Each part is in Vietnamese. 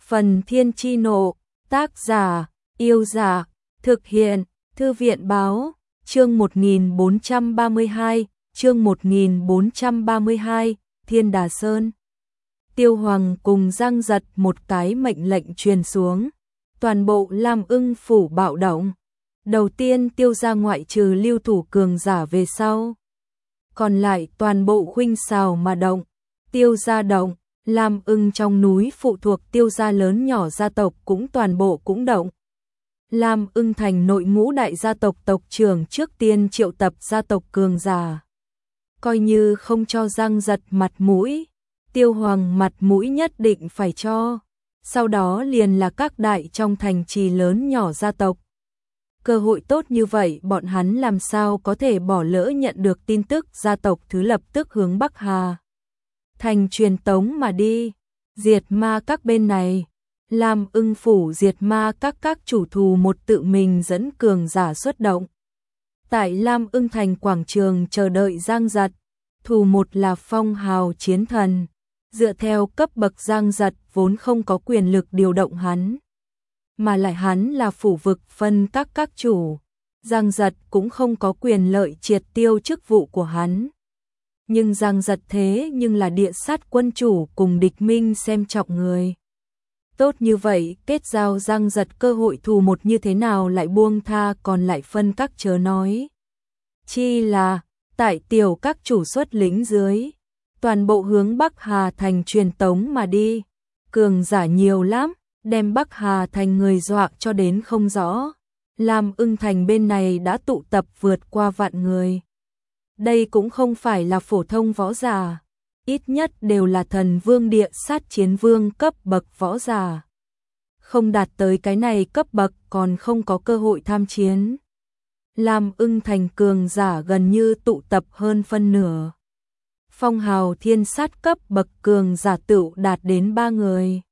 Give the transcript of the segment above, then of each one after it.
Phần Thiên Chi Nộ, tác giả, Yêu Giả, thực hiện, Thư viện Báo, chương 1432, chương 1432, Thiên Đà Sơn. Tiêu Hoàng cùng Giang Giật một cái mệnh lệnh truyền xuống, toàn bộ Lam Ưng phủ bạo động. Đầu tiên Tiêu gia ngoại trừ lưu thủ cường giả về sau, còn lại toàn bộ khuynh xào mà động. Tiêu gia động, Lam Ưng trong núi phụ thuộc Tiêu gia lớn nhỏ gia tộc cũng toàn bộ cũng động. Lam Ưng thành nội ngũ đại gia tộc tộc trưởng trước tiên triệu tập gia tộc cường giả. Coi như không cho Giang Giật mặt mũi, Tiêu Hoàng mặt mũi nhất định phải cho. Sau đó liền là các đại trong thành trì lớn nhỏ gia tộc. Cơ hội tốt như vậy bọn hắn làm sao có thể bỏ lỡ nhận được tin tức gia tộc thứ lập tức hướng Bắc Hà thành truyền tống mà đi. Diệt ma các bên này, Lam Ưng phủ diệt ma các chủ thù một tự mình dẫn cường giả xuất động. Tại Lam Ưng thành quảng trường chờ đợi Giang Giật, thù một là phong hào chiến thần. Dựa theo cấp bậc Giang Giật vốn không có quyền lực điều động hắn, mà lại hắn là phủ vực phân các chủ. Giang Giật cũng không có quyền lợi triệt tiêu chức vụ của hắn. Nhưng Giang Giật thế nhưng là địa sát quân chủ cùng địch minh xem trọng người. Tốt như vậy, kết giao Giang Giật cơ hội thù một như thế nào lại buông tha còn lại phân các chớ nói. Chi là, tại tiểu các chủ xuất lĩnh dưới, toàn bộ hướng Bắc Hà thành truyền tống mà đi. Cường giả nhiều lắm, đem Bắc Hà thành người dọa cho đến không rõ. Lam Ưng thành bên này đã tụ tập vượt qua vạn người. Đây cũng không phải là phổ thông võ giả, ít nhất đều là thần vương địa sát chiến vương cấp bậc võ giả. Không đạt tới cái này cấp bậc còn không có cơ hội tham chiến. Lam Ưng thành cường giả gần như tụ tập hơn phân nửa. Phong hào thiên sát cấp bậc cường giả tựu đạt đến 3 người.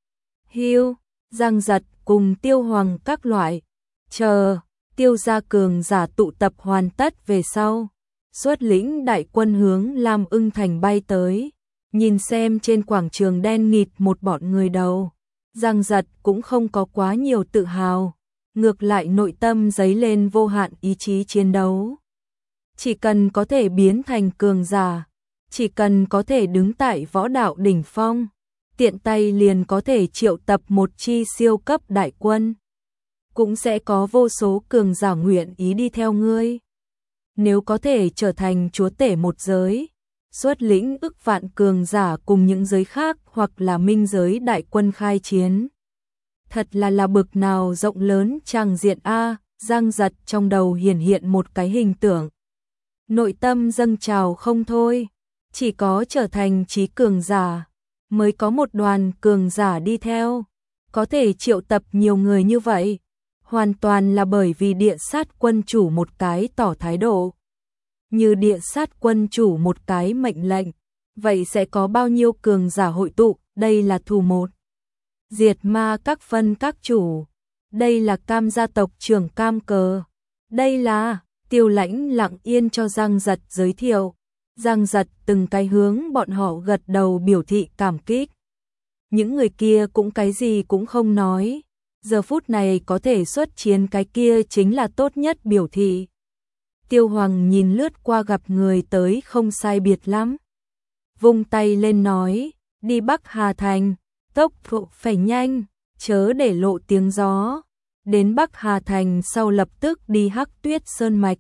Hưu, Giang Giật cùng Tiêu Hoàng các loại, chờ, Tiêu gia cường giả tụ tập hoàn tất về sau, xuất lĩnh đại quân hướng Lam Ưng thành bay tới. Nhìn xem trên quảng trường đen nghịt một bọn người đầu, Giang Giật cũng không có quá nhiều tự hào, ngược lại nội tâm dấy lên vô hạn ý chí chiến đấu. Chỉ cần có thể biến thành cường giả, chỉ cần có thể đứng tại võ đạo đỉnh phong, tiện tay liền có thể triệu tập một chi siêu cấp đại quân. Cũng sẽ có vô số cường giả nguyện ý đi theo ngươi. Nếu có thể trở thành chúa tể một giới, xuất lĩnh ức vạn cường giả cùng những giới khác hoặc là minh giới đại quân khai chiến. Thật là bực nào rộng lớn tràng diện a. Giang Giật trong đầu hiện một cái hình tượng. Nội tâm dâng trào không thôi. Chỉ có trở thành trí cường giả, mới có một đoàn cường giả đi theo. Có thể triệu tập nhiều người như vậy, hoàn toàn là bởi vì địa sát quân chủ một cái tỏ thái độ. Như địa sát quân chủ một cái mệnh lệnh, vậy sẽ có bao nhiêu cường giả hội tụ, đây là thù một. Diệt ma các phân các chủ, đây là Cam gia tộc trưởng Cam Cờ, đây là Tiêu Lãnh lặng yên cho Giang Giật giới thiệu. Giang Giật từng cái hướng bọn họ gật đầu biểu thị cảm kích. Những người kia cũng cái gì cũng không nói. Giờ phút này có thể xuất chiến cái kia chính là tốt nhất biểu thị. Tiêu Hoàng nhìn lướt qua gặp người tới không sai biệt lắm. Vung tay lên nói, đi Bắc Hà Thành, tốc độ phải nhanh, chớ để lộ tiếng gió. Đến Bắc Hà Thành sau lập tức đi Hắc Tuyết Sơn Mạch.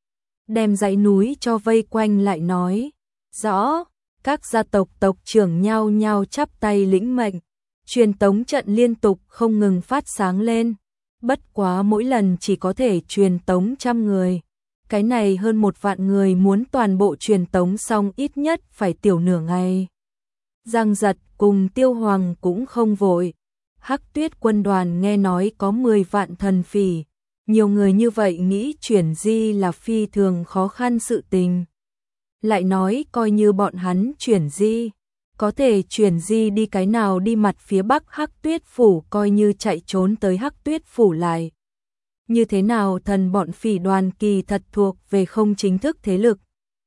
Đem dãy núi cho vây quanh lại nói. Rõ, các gia tộc tộc trưởng nhao nhao chắp tay lĩnh mệnh. Truyền tống trận liên tục không ngừng phát sáng lên. Bất quá mỗi lần chỉ có thể truyền tống 100 người. Cái này hơn 1 vạn người muốn toàn bộ truyền tống xong ít nhất phải tiểu nửa ngày. Giang Giật cùng Tiêu Hoàng cũng không vội. Hắc Tuyết quân đoàn nghe nói có 10 vạn thần phỉ. Nhiều người như vậy nghĩ chuyển di là phi thường khó khăn sự tình. Lại nói coi như bọn hắn chuyển di, có thể chuyển di đi cái nào đi mặt phía Bắc Hắc Tuyết phủ coi như chạy trốn tới Hắc Tuyết phủ lại. Như thế nào thần bọn phỉ đoàn kỳ thật thuộc về không chính thức thế lực.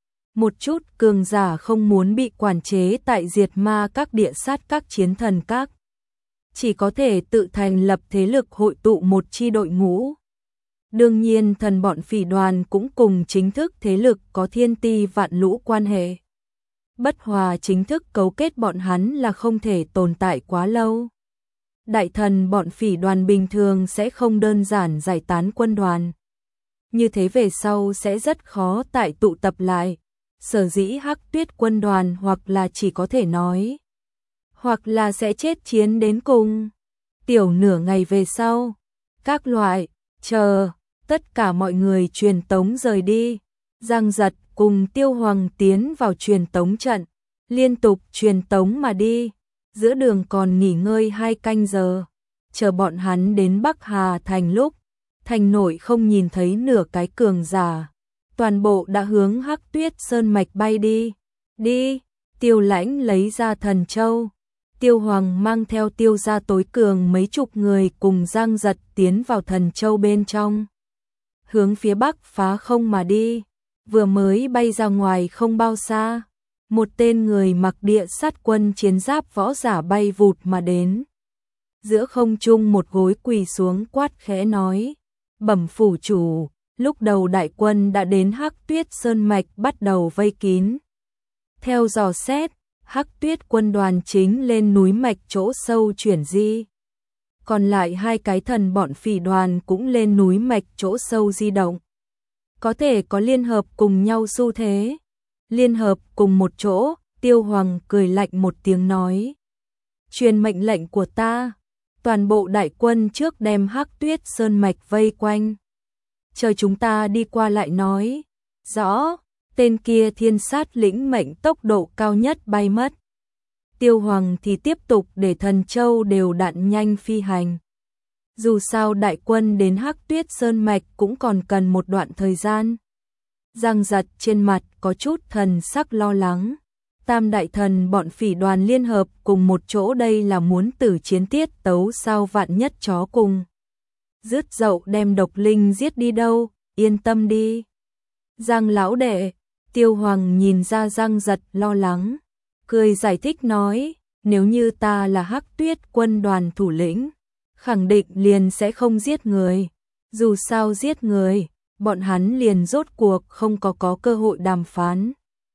Một chút cường giả không muốn bị quản chế tại diệt ma các địa sát các chiến thần các. chỉ có thể tự thành lập thế lực hội tụ một chi đội ngũ. Đương nhiên thần bọn phỉ đoàn cũng cùng chính thức thế lực có thiên ti vạn lũ quan hệ. Bất hòa chính thức cấu kết bọn hắn là không thể tồn tại quá lâu. Đại thần bọn phỉ đoàn bình thường sẽ không đơn giản giải tán quân đoàn. Như thế về sau sẽ rất khó tại tụ tập lại. Sở dĩ Hắc Tuyết quân đoàn hoặc là chỉ có thể nói, hoặc là sẽ chết chiến đến cùng. Tiểu nửa ngày về sau, các loại, chờ, tất cả mọi người truyền tống rời đi. Giang Giật cùng Tiêu Hoàng tiến vào truyền tống trận, liên tục truyền tống mà đi. Giữa đường còn nghỉ ngơi 2 canh giờ, chờ bọn hắn đến Bắc Hà thành lúc, thành nội không nhìn thấy nửa cái cường giả. Toàn bộ đã hướng Hắc Tuyết Sơn mạch bay đi. Đi, Tiêu Lãnh lấy ra thần châu. Tiêu Hoàng mang theo Tiêu gia tối cường mấy chục người cùng Giang Giật tiến vào thần châu bên trong. Hướng phía bắc phá không mà đi. Vừa mới bay ra ngoài không bao xa, một tên người mặc địa sát quân chiến giáp võ giả bay vụt mà đến. Giữa không trung một gối quỳ xuống quát khẽ nói, bẩm phủ chủ, lúc đầu đại quân đã đến Hắc Tuyết Sơn mạch bắt đầu vây kín. Theo dò xét, Hắc Tuyết quân đoàn chính lên núi mạch chỗ sâu chuyển di. Còn lại 2 cái thần bọn phỉ đoàn cũng lên núi mạch chỗ sâu di động. Có thể có liên hợp cùng nhau xu thế. Liên hợp cùng một chỗ, Tiêu Hoàng cười lạnh một tiếng nói. Truyền mệnh lệnh của ta, toàn bộ đại quân trước đem Hắc Tuyết Sơn mạch vây quanh. Chờ chúng ta đi qua lại nói. Rõ, tên kia thiên sát lĩnh mệnh tốc độ cao nhất bay mất. Tiêu Hoàng thì tiếp tục để thần châu đều đặn nhanh phi hành. Dù sao đại quân đến Hắc Tuyết Sơn mạch cũng còn cần một đoạn thời gian. Giang Giật trên mặt có chút thần sắc lo lắng. Tam đại thần bọn phỉ đoàn liên hợp cùng một chỗ đây là muốn tử chiến tiết tấu sao vạn nhất chó cùng. Rứt dậu đem độc linh giết đi đâu, yên tâm đi. Giang lão đệ, Tiêu Hoàng nhìn ra Giang Giật lo lắng. Cười giải thích nói, nếu như ta là Hắc Tuyết quân đoàn thủ lĩnh, khẳng định liền sẽ không giết người. Dù sao giết người, bọn hắn liền rốt cuộc không có cơ hội đàm phán.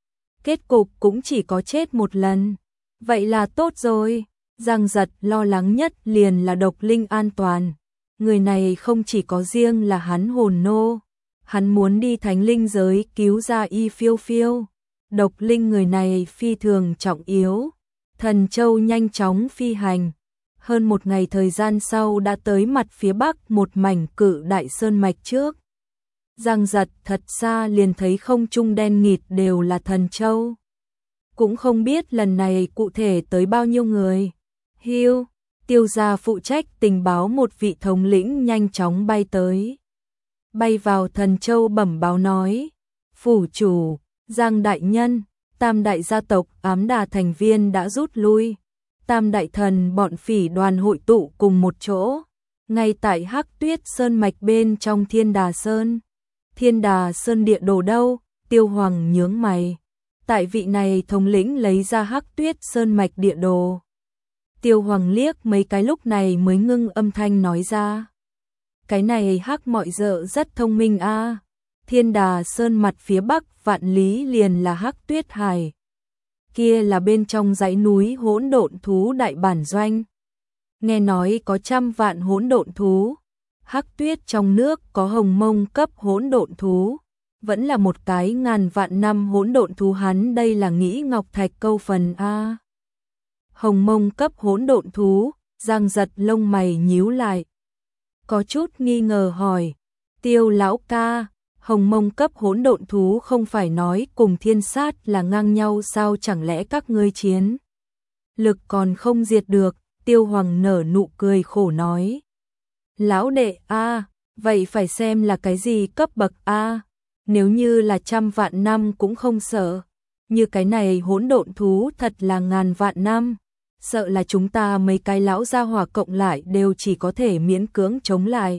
Kết cục cũng chỉ có chết một lần. Vậy là tốt rồi. Giang Giật lo lắng nhất liền là độc linh an toàn. Người này không chỉ có riêng là hắn hồn nô, hắn muốn đi thánh linh giới cứu ra Y Phiêu Phiêu. Độc linh người này phi thường trọng yếu. Thần châu nhanh chóng phi hành. Hơn 1 ngày thời gian sau đã tới mặt phía bắc một mảnh cự đại sơn mạch trước. Giang Giật thật xa liền thấy không trung đen nghịt đều là thần châu. Cũng không biết lần này cụ thể tới bao nhiêu người. Hiu, Tiêu gia phụ trách tình báo một vị thống lĩnh nhanh chóng bay tới. Bay vào thần châu bẩm báo nói, phủ chủ, Giang đại nhân, tam đại gia tộc Ám Đà thành viên đã rút lui. Tam đại thần bọn phỉ đoàn hội tụ cùng một chỗ, ngay tại Hắc Tuyết Sơn mạch bên trong Thiên Đà Sơn. Thiên Đà Sơn địa đồ đâu? Tiêu Hoàng nhướng mày. Tại vị này thống lĩnh lấy ra Hắc Tuyết Sơn mạch địa đồ. Tiêu Hoàng liếc mấy cái lúc này mới ngưng âm thanh nói ra. Cái này Hắc mọi dợ rất thông minh a. Thiên Đà Sơn mặt phía bắc vạn lý liền là Hắc Tuyết Hải. Kia là bên trong dãy núi hỗn độn thú đại bản doanh. Nghe nói có 100 vạn hỗn độn thú. Hắc Tuyết trong nước có hồng mông cấp hỗn độn thú. Vẫn là một cái ngàn vạn năm hỗn độn thú, hắn đây là nghĩ ngọc thạch câu phần a. Hồng mông cấp hỗn độn thú, Giang Giật lông mày nhíu lại. Có chút nghi ngờ hỏi, Tiêu lão ca, hồng mông cấp hỗn độn thú không phải nói cùng thiên sát là ngang nhau sao, chẳng lẽ các ngươi chiến lực còn không diệt được? Tiêu Hoàng nở nụ cười khổ nói. Lão đệ a, vậy phải xem là cái gì cấp bậc a. Nếu như là 100 vạn năm cũng không sợ. Như cái này hỗn độn thú thật là ngàn vạn năm. Sợ là chúng ta mấy cái lão gia hỏa cộng lại đều chỉ có thể miễn cưỡng chống lại.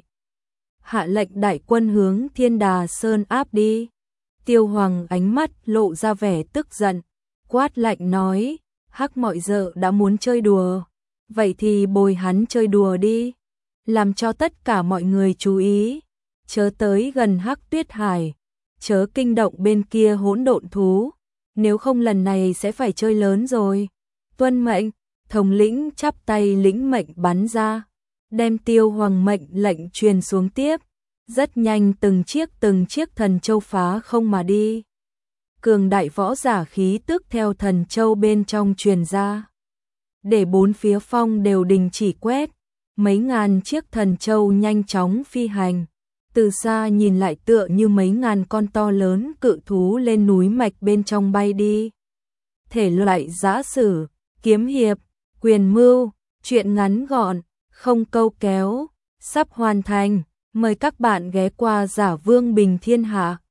Hạ lệnh đại quân hướng Thiên Đà Sơn áp đi. Tiêu Hoàng ánh mắt lộ ra vẻ tức giận. Quát lạnh nói, Hắc mọi dợ đã muốn chơi đùa. Vậy thì bồi hắn chơi đùa đi, làm cho tất cả mọi người chú ý, chớ tới gần Hắc Tuyết Hải, chớ kinh động bên kia hỗn độn thú, nếu không lần này sẽ phải chơi lớn rồi. Tuân mệnh, thống lĩnh chắp tay lĩnh mệnh bắn ra, đem Tiêu Hoàng mệnh lệnh truyền xuống tiếp. Rất nhanh từng chiếc thần châu phá không mà đi. Cường đại võ giả khí tức theo thần châu bên trong truyền ra, để bốn phía phong đều đình chỉ quét, mấy ngàn chiếc thần châu nhanh chóng phi hành, từ xa nhìn lại tựa như mấy ngàn con to lớn cự thú lên núi mạch bên trong bay đi. Thể loại giã sử, kiếm hiệp, quyền mưu, truyện ngắn gọn, không câu kéo, sắp hoàn thành, mời các bạn ghé qua Giả Vương Bình Thiên Hạ.